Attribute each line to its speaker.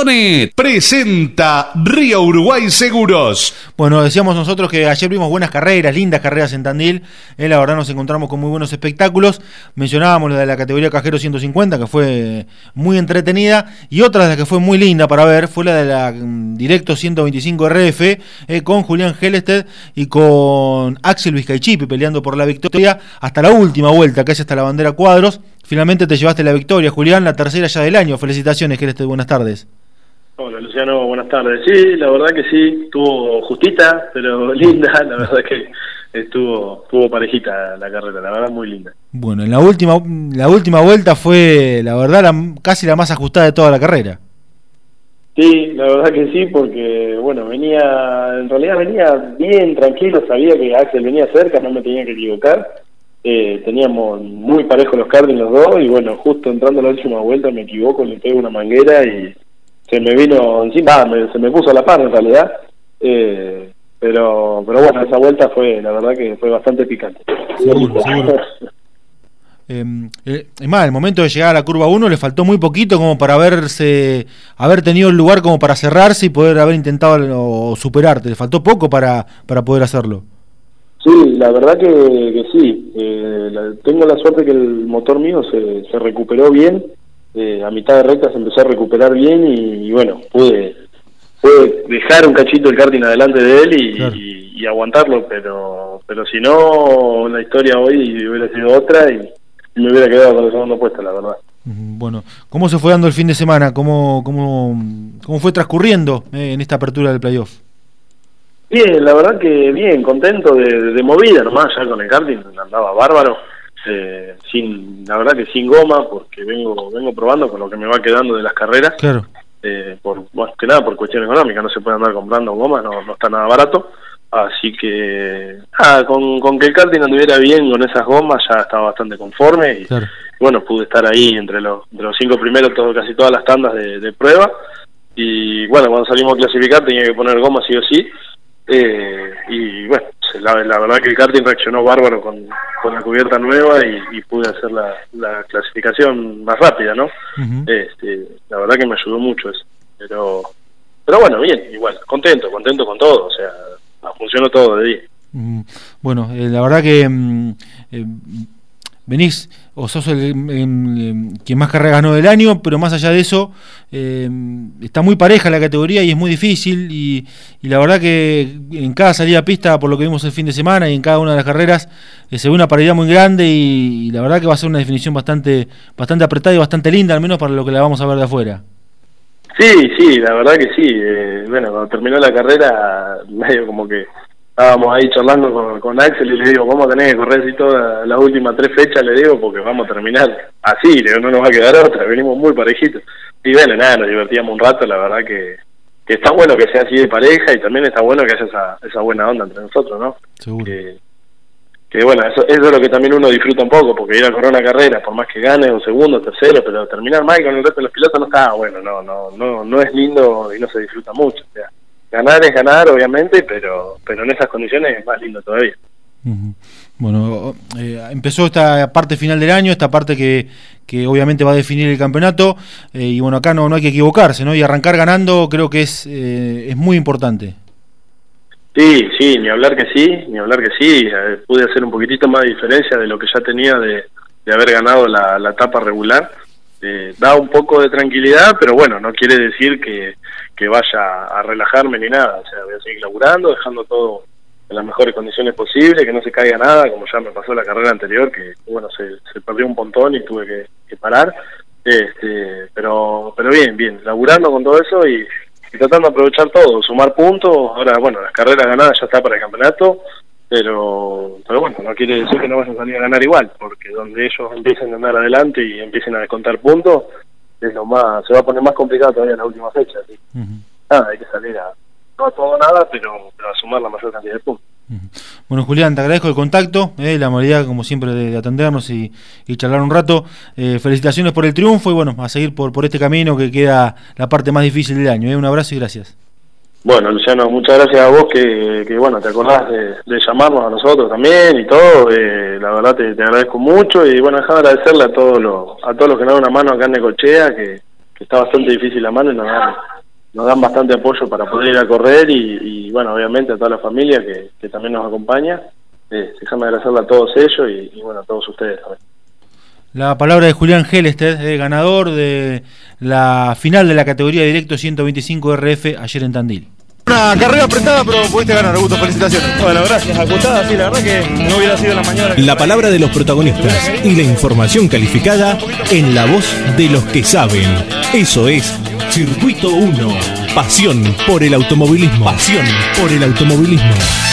Speaker 1: Sonet presenta Río Uruguay Seguros.
Speaker 2: Bueno, decíamos nosotros que ayer vimos buenas carreras, lindas carreras en Tandil. La verdad nos encontramos con muy buenos espectáculos. Mencionábamos la de la categoría Cajero 150, que fue muy entretenida. Y otra de las que fue muy linda para ver fue la de la Directo 125 RF, con Julián Gelested y con Axel Vizcaichipi peleando por la victoria hasta la última vuelta, casi hasta la bandera cuadros. Finalmente te llevaste la victoria, Julián, la tercera ya del año. Felicitaciones, Gelested, buenas tardes.
Speaker 3: Hola Luciano, buenas tardes. Sí, la verdad que sí, estuvo justita, pero linda. La verdad que estuvo parejita la carrera, la verdad muy linda.
Speaker 2: Bueno, en la última vuelta fue, la verdad, casi la más ajustada de toda la carrera.
Speaker 3: Sí, la verdad que sí, porque bueno, en realidad venía bien tranquilo, sabía que Axel venía cerca, no me tenía que equivocar. Teníamos muy parejos los karting los dos, y bueno, justo entrando a la última vuelta me equivoco, le pego una manguera y se me vino encima, se me puso a la par en realidad, pero bueno, esa vuelta la verdad que fue bastante picante.
Speaker 2: Seguro. Es más, el momento de llegar a la curva 1 le faltó muy poquito como para haber tenido el lugar como para cerrarse y poder haber intentado superarte. Le faltó poco para poder hacerlo.
Speaker 3: Sí, la verdad que sí. Tengo la suerte que el motor mío se recuperó bien. A mitad de recta se empezó a recuperar bien y bueno, pude dejar un cachito el karting adelante de él
Speaker 2: claro,
Speaker 3: y aguantarlo, pero si no, la historia hoy hubiera sido otra y me hubiera quedado con el segundo puesto, la verdad.
Speaker 2: Bueno, ¿cómo se fue dando el fin de semana? ¿Cómo fue transcurriendo en esta apertura del playoff?
Speaker 3: Bien, la verdad que bien, contento de movida nomás, ya con el karting andaba bárbaro. La verdad que sin goma, porque vengo probando con lo que me va quedando de las carreras.
Speaker 2: Claro.
Speaker 3: Más que nada por cuestión económica, no se puede andar comprando goma, no está nada barato. Así que con que el karting anduviera bien con esas gomas ya estaba bastante conforme y
Speaker 2: claro,
Speaker 3: bueno, pude estar ahí entre los 5 primeros, casi todas las tandas de prueba. Y bueno, cuando salimos a clasificar tenía que poner goma sí o sí. Y bueno, la verdad que el karting reaccionó bárbaro con la cubierta nueva y pude hacer la clasificación más rápida, ¿no?
Speaker 2: Uh-huh.
Speaker 3: La verdad que me ayudó mucho eso, pero bueno, bien, igual, contento con todo, o sea, funcionó todo de día.
Speaker 2: Bueno, la verdad que venís o sos quien más carrera ganó del año, pero más allá de eso está muy pareja la categoría y es muy difícil y la verdad que en cada salida a pista, por lo que vimos el fin de semana y en cada una de las carreras, se ve una paridad muy grande y la verdad que va a ser una definición bastante apretada y bastante linda, al menos para lo que la vamos a ver de afuera.
Speaker 3: Sí, la verdad que sí. Bueno, cuando terminó la carrera, medio como que estábamos ahí charlando con Axel y le digo, vamos a tener que correr así todas las últimas 3 fechas, le digo, porque vamos a terminar así, le digo, no nos va a quedar otra, venimos muy parejitos. Y bueno, nada, nos divertíamos un rato, la verdad que está bueno que sea así de pareja y también está bueno que haya esa buena onda entre nosotros, ¿no?
Speaker 2: Seguro.
Speaker 3: Que bueno, eso es lo que también uno disfruta un poco, porque ir a correr una carrera, por más que ganes un segundo, tercero, pero terminar mal con el resto de los pilotos no está bueno, no es lindo y no se disfruta mucho, o sea. Ganar es ganar, obviamente, pero en esas condiciones es más lindo todavía.
Speaker 2: Uh-huh. Bueno, empezó esta parte final del año, esta parte que obviamente va a definir el campeonato, y bueno, acá no hay que equivocarse, ¿no? Y arrancar ganando creo que es muy importante.
Speaker 3: Sí, ni hablar que sí. Pude hacer un poquitito más de diferencia de lo que ya tenía de haber ganado la etapa regular. Da un poco de tranquilidad, pero bueno, no quiere decir que vaya a relajarme ni nada, o sea, voy a seguir laburando, dejando todo en las mejores condiciones posibles, que no se caiga nada, como ya me pasó la carrera anterior, que bueno, se perdió un montón y tuve que parar, pero bien, laburando con todo eso y tratando de aprovechar todo, sumar puntos. Ahora, bueno, las carreras ganadas ya está para el campeonato, pero bueno, no quiere decir que no vayan a salir a ganar igual, porque donde ellos empiecen a andar adelante y empiecen a descontar puntos, se va a poner más complicado todavía en la última fecha. ¿Sí?
Speaker 2: Uh-huh.
Speaker 3: Nada, hay que salir no a todo nada, pero a sumar la mayor cantidad de puntos.
Speaker 2: Uh-huh. Bueno, Julián, te agradezco el contacto, la amabilidad como siempre de atendernos y charlar un rato. Felicitaciones por el triunfo y bueno, a seguir por este camino que queda la parte más difícil del año. Un abrazo y gracias.
Speaker 3: Bueno, Luciano, muchas gracias a vos que bueno, te acordás de llamarnos a nosotros también y todo. La verdad te agradezco mucho y bueno, déjame agradecerle a todos los que nos dan una mano acá en Necochea, que está bastante difícil la mano y nos nos dan bastante apoyo para poder ir a correr y bueno, obviamente a toda la familia que también nos acompaña. Déjame agradecerle a todos ellos y bueno, a todos ustedes también.
Speaker 2: La palabra de Julián Gelested, ganador de la final de la categoría directo 125 RF ayer en Tandil.
Speaker 4: Una carrera apretada, pero pudiste ganar, Augusto, felicitaciones.
Speaker 5: Bueno, gracias, acotada, sí, la verdad que no hubiera sido la mañana.
Speaker 1: La palabra de los protagonistas y la información calificada en la voz de los que saben. Eso es Circuito 1. Pasión por el automovilismo. Pasión por el automovilismo.